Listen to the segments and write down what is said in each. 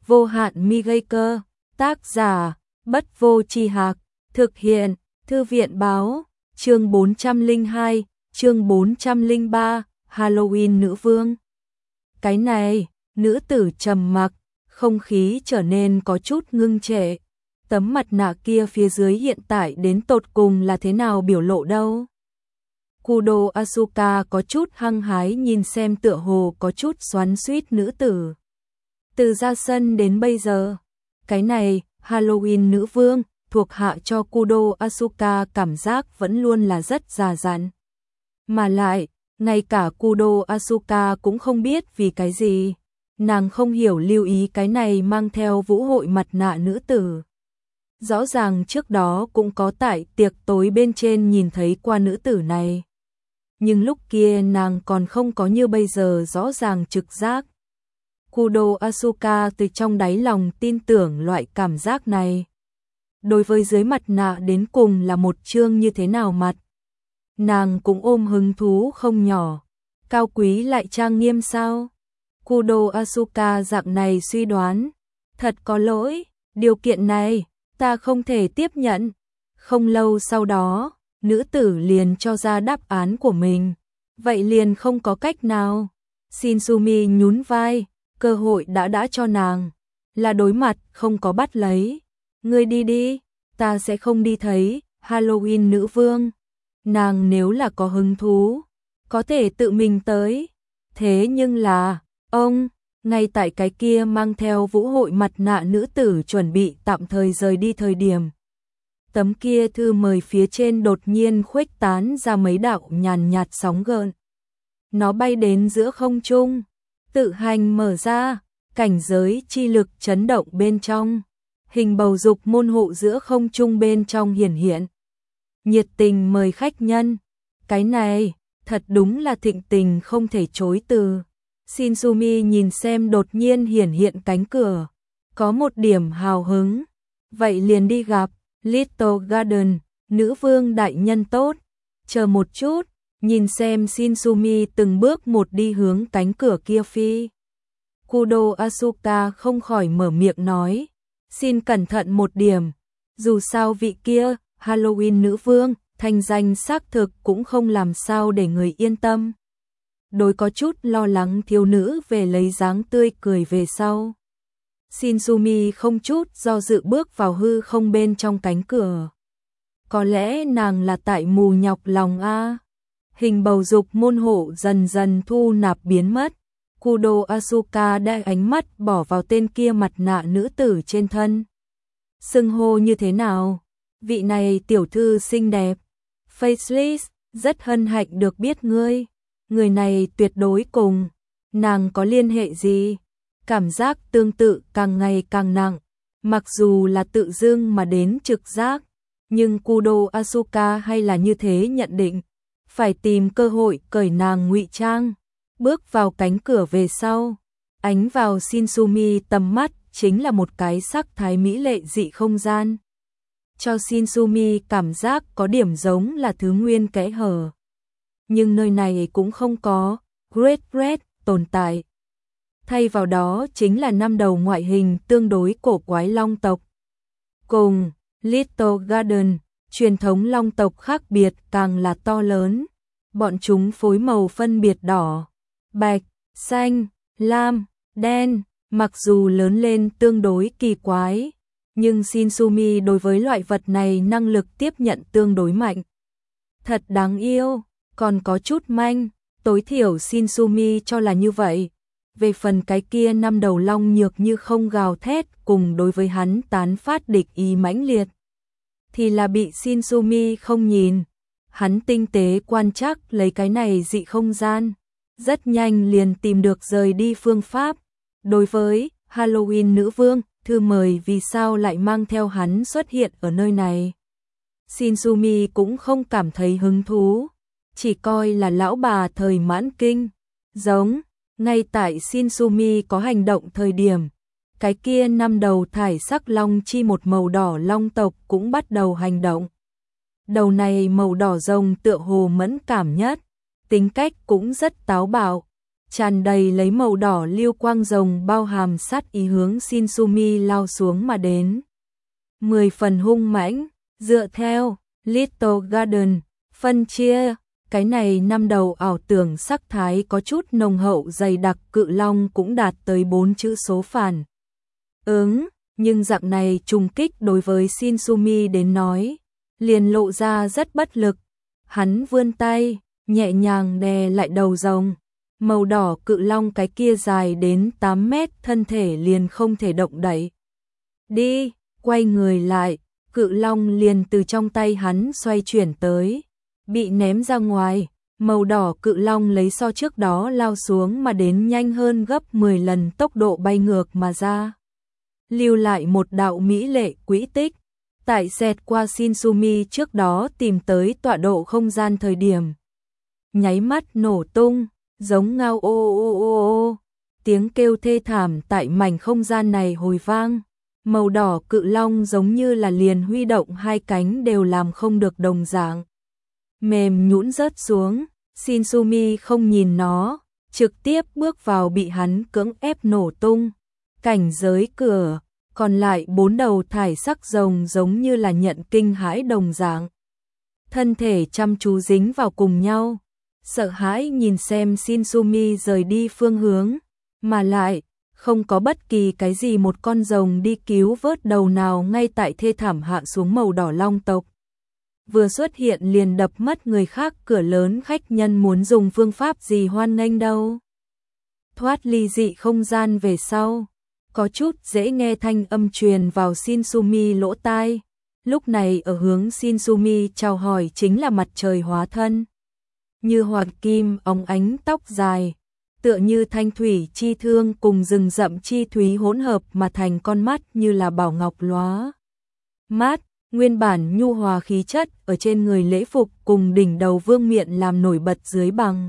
vô hạn mi gây cơ, tác giả, Bất Vô Tri Hạc, thực hiện, Thư viện báo, chương 402, chương 403, Halloween nữ vương. Cái này, nữ tử trầm mặc, không khí trở nên có chút ngưng trệ. Tấm mặt nạ kia phía dưới hiện tại đến tột cùng là thế nào biểu lộ đâu? Kudo Asuka có chút hăng hái nhìn xem tựa hồ có chút xoắn xuýt nữ tử. Từ ra sân đến bây giờ, cái này, Halloween nữ vương, thuộc hạ cho Kudo Asuka cảm giác vẫn luôn là rất già dặn. Mà lại, ngay cả Kudo Asuka cũng không biết vì cái gì. Nàng không hiểu lưu ý cái này mang theo vũ hội mặt nạ nữ tử. Rõ ràng trước đó cũng có tại tiệc tối bên trên nhìn thấy qua nữ tử này. Nhưng lúc kia nàng còn không có như bây giờ rõ ràng trực giác. Kudo Asuka từ trong đáy lòng tin tưởng loại cảm giác này. Đối với dưới mặt nạ đến cùng là một chương như thế nào mặt. Nàng cũng ôm hứng thú không nhỏ. Cao quý lại trang nghiêm sao? Kudo Asuka dạng này suy đoán. Thật có lỗi, điều kiện này, ta không thể tiếp nhận. Không lâu sau đó, nữ tử liền cho ra đáp án của mình. Vậy liền không có cách nào. Shinsumi nhún vai, cơ hội đã cho nàng. Là đối mặt, không có bắt lấy. Ngươi đi đi, ta sẽ không đi thấy, Halloween nữ vương. Nàng nếu là có hứng thú, có thể tự mình tới. Thế nhưng là, ông, ngay tại cái kia mang theo vũ hội mặt nạ nữ tử chuẩn bị tạm thời rời đi thời điểm. Tấm kia thư mời phía trên đột nhiên khuếch tán ra mấy đạo nhàn nhạt sóng gợn. Nó bay đến giữa không trung, tự hành mở ra, cảnh giới chi lực chấn động bên trong. Hình bầu dục môn hộ giữa không trung bên trong hiển hiện. Nhiệt tình mời khách nhân. Cái này, thật đúng là thịnh tình không thể chối từ. Shinsumi nhìn xem đột nhiên hiển hiện cánh cửa. Có một điểm hào hứng. Vậy liền đi gặp Little Garden, nữ vương đại nhân tốt. Chờ một chút, nhìn xem Shinsumi từng bước một đi hướng cánh cửa kia phi. Kudo Asuka không khỏi mở miệng nói. Xin cẩn thận một điểm. Dù sao vị kia, Halloween nữ vương, thanh danh xác thực cũng không làm sao để người yên tâm. Đối có chút lo lắng thiếu nữ về lấy dáng tươi cười về sau. Shinsumi không chút do dự bước vào hư không bên trong cánh cửa. Có lẽ nàng là tại mù nhọc lòng a. Hình bầu dục môn hộ dần dần thu nạp biến mất. Kudo Asuka đã ánh mắt bỏ vào tên kia mặt nạ nữ tử trên thân. Xưng hô như thế nào? Vị này tiểu thư xinh đẹp. Faceless, rất hân hạnh được biết ngươi. Người này tuyệt đối cùng. Nàng có liên hệ gì? Cảm giác tương tự càng ngày càng nặng. Mặc dù là tự dưng mà đến trực giác. Nhưng Kudo Asuka hay là như thế nhận định. Phải tìm cơ hội cởi nàng ngụy trang. Bước vào cánh cửa về sau. Ánh vào Shinsumi tầm mắt chính là một cái sắc thái mỹ lệ dị không gian. Cho Shinsumi cảm giác có điểm giống là thứ nguyên kẽ hở. Nhưng nơi này cũng không có Great Red tồn tại. Thay vào đó chính là 5 đầu ngoại hình tương đối cổ quái long tộc. Cùng Little Garden, truyền thống long tộc khác biệt càng là to lớn. Bọn chúng phối màu phân biệt đỏ, bạch, xanh, lam, đen, mặc dù lớn lên tương đối kỳ quái. Nhưng Shinsumi đối với loại vật này năng lực tiếp nhận tương đối mạnh. Thật đáng yêu, còn có chút manh, tối thiểu Shinsumi cho là như vậy. Về phần cái kia 5 đầu long nhược như không gào thét cùng đối với hắn tán phát địch ý mãnh liệt. Thì là bị Shinsumi không nhìn. Hắn tinh tế quan trắc lấy cái này dị không gian. Rất nhanh liền tìm được rời đi phương pháp. Đối với Halloween nữ vương, thư mời vì sao lại mang theo hắn xuất hiện ở nơi này. Shinsumi cũng không cảm thấy hứng thú, chỉ coi là lão bà thời mãn kinh. Giống, ngay tại Shinsumi có hành động thời điểm, cái kia 5 đầu thải sắc long chi một màu đỏ long tộc cũng bắt đầu hành động. Đầu này màu đỏ rồng tựa hồ mẫn cảm nhất, tính cách cũng rất táo bạo. tràn đầy lấy màu đỏ lưu quang rồng bao hàm sát ý hướng Shinsumi lao xuống mà đến. 10 phần hung mãnh, dựa theo Little Garden, phân chia, cái này năm đầu ảo tưởng sắc thái có chút nồng hậu dày đặc cự long cũng đạt tới 4 chữ số phản ứng, nhưng dạng này trùng kích đối với Shinsumi đến nói, liền lộ ra rất bất lực. Hắn vươn tay, nhẹ nhàng đè lại đầu rồng, màu đỏ cự long cái kia dài đến 8 mét thân thể liền không thể động đậy. Đi, quay người lại, cự long liền từ trong tay hắn xoay chuyển tới, bị ném ra ngoài, màu đỏ cự long lấy so trước đó lao xuống mà đến nhanh hơn gấp 10 lần tốc độ bay ngược mà ra. Lưu lại một đạo mỹ lệ quỹ tích, tại xẹt qua Shinsumi trước đó tìm tới tọa độ không gian thời điểm. Nháy mắt nổ tung, giống ngao ô ô ô ô, tiếng kêu thê thảm tại mảnh không gian này hồi vang. Màu đỏ cự long giống như là liền huy động hai cánh đều làm không được đồng dạng. Mềm nhũn rớt xuống, Shinsumi không nhìn nó, trực tiếp bước vào bị hắn cưỡng ép nổ tung. Cảnh giới cửa, còn lại 4 đầu thải sắc rồng giống như là nhận kinh hãi đồng dạng. Thân thể chăm chú dính vào cùng nhau, sợ hãi nhìn xem Shinsumi rời đi phương hướng, mà lại không có bất kỳ cái gì một con rồng đi cứu vớt đầu nào ngay tại thê thảm hạ xuống màu đỏ long tộc. Vừa xuất hiện liền đập mất người khác cửa lớn, khách nhân muốn dùng phương pháp gì hoan nghênh đâu. Thoát ly dị không gian về sau, có chút dễ nghe thanh âm truyền vào Shinsumi lỗ tai. Lúc này ở hướng Shinsumi chào hỏi chính là mặt trời hóa thân. Như hoàng kim óng ánh tóc dài, tựa như thanh thủy chi thương cùng rừng rậm chi thúy hỗn hợp mà thành con mắt như là bảo ngọc lóa mát, nguyên bản nhu hòa khí chất ở trên người lễ phục cùng đỉnh đầu vương miện làm nổi bật dưới bằng.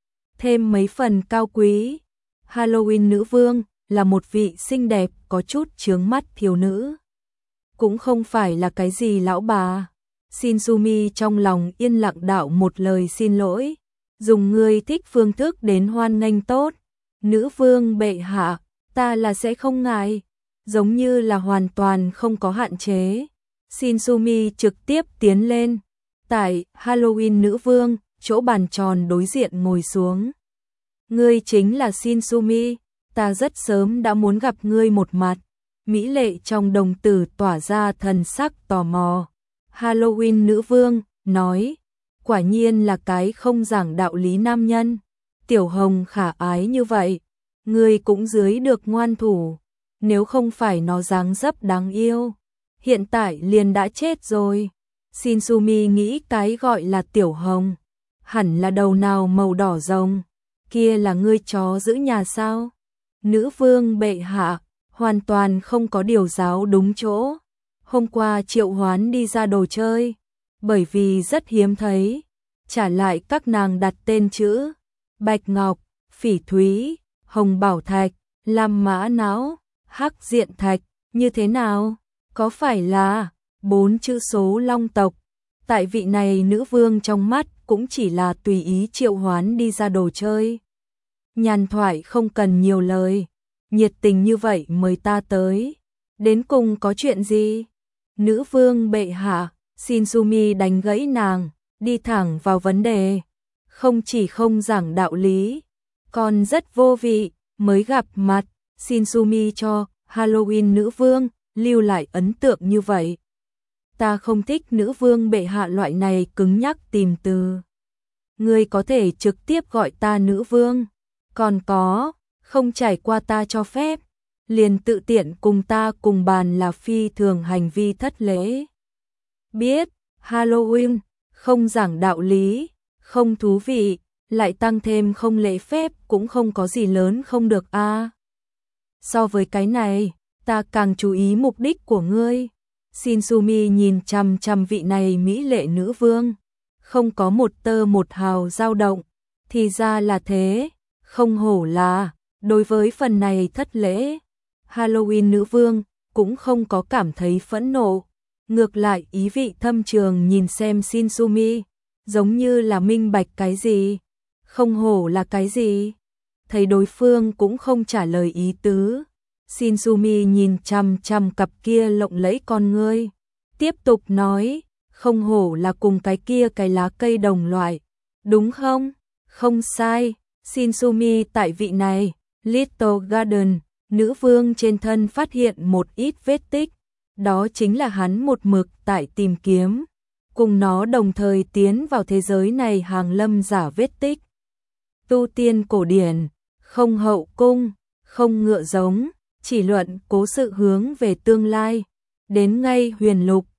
Thêm mấy phần cao quý, Halloween nữ vương là một vị xinh đẹp có chút chướng mắt thiếu nữ. Cũng không phải là cái gì lão bà. Shinsumi trong lòng yên lặng đạo một lời xin lỗi. Dùng người thích phương thức đến hoan nghênh tốt. Nữ vương bệ hạ, ta là sẽ không ngại. Giống như là hoàn toàn không có hạn chế. Shinsumi trực tiếp tiến lên. Tại Halloween nữ vương, chỗ bàn tròn đối diện ngồi xuống. Ngươi chính là Shinsumi, ta rất sớm đã muốn gặp ngươi một mặt. Mỹ lệ trong đồng tử tỏa ra thần sắc tò mò. Halloween nữ vương nói, quả nhiên là cái không giảng đạo lý nam nhân. Tiểu hồng khả ái như vậy, ngươi cũng dưới được ngoan thủ. Nếu không phải nó dáng dấp đáng yêu, hiện tại liền đã chết rồi. Shinsumi nghĩ cái gọi là tiểu hồng, hẳn là đầu nào màu đỏ rồng, kia là ngươi chó giữ nhà sao? Nữ vương bệ hạ, hoàn toàn không có điều giáo đúng chỗ. Hôm qua triệu hoán đi ra đồ chơi, bởi vì rất hiếm thấy, trả lại các nàng đặt tên chữ bạch ngọc, phỉ thúy, hồng bảo thạch, lam mã não, hắc diện thạch, như thế nào? Có phải là 4 chữ số long tộc? Tại vị này nữ vương trong mắt cũng chỉ là tùy ý triệu hoán đi ra đồ chơi. Nhàn thoại không cần nhiều lời, nhiệt tình như vậy mời ta tới. Đến cùng có chuyện gì? Nữ vương bệ hạ, Shinsumi đánh gãy nàng, đi thẳng vào vấn đề. Không chỉ không giảng đạo lý, còn rất vô vị, mới gặp mặt, Shinsumi cho Halloween nữ vương lưu lại ấn tượng như vậy. Ta không thích nữ vương bệ hạ loại này cứng nhắc tìm từ. Ngươi có thể trực tiếp gọi ta nữ vương. Còn có, không trải qua ta cho phép, liền tự tiện cùng ta cùng bàn là phi thường hành vi thất lễ. Biết, Halloween, không giảng đạo lý, không thú vị, lại tăng thêm không lễ phép cũng không có gì lớn không được a. So với cái này, ta càng chú ý mục đích của ngươi. Shinsumi nhìn chằm chằm vị này mỹ lệ nữ vương, không có một tơ một hào dao động, thì ra là thế, không hổ là, đối với phần này thất lễ, Halloween nữ vương cũng không có cảm thấy phẫn nộ, ngược lại ý vị thâm trường nhìn xem Shinsumi, giống như là minh bạch cái gì, không hổ là cái gì, thấy đối phương cũng không trả lời ý tứ. Shinzumi nhìn chằm chằm cặp kia lộng lẫy con ngươi, tiếp tục nói, không hổ là cùng cái kia cái lá cây đồng loại, đúng không? Không sai, Shinzumi tại vị này, Little Garden, nữ vương trên thân phát hiện một ít vết tích, đó chính là hắn một mực tại tìm kiếm, cùng nó đồng thời tiến vào thế giới này hàng lâm giả vết tích. Tu tiên cổ điển, không hậu cung, không ngựa giống, chỉ luận cố sự hướng về tương lai, đến ngay huyền lục,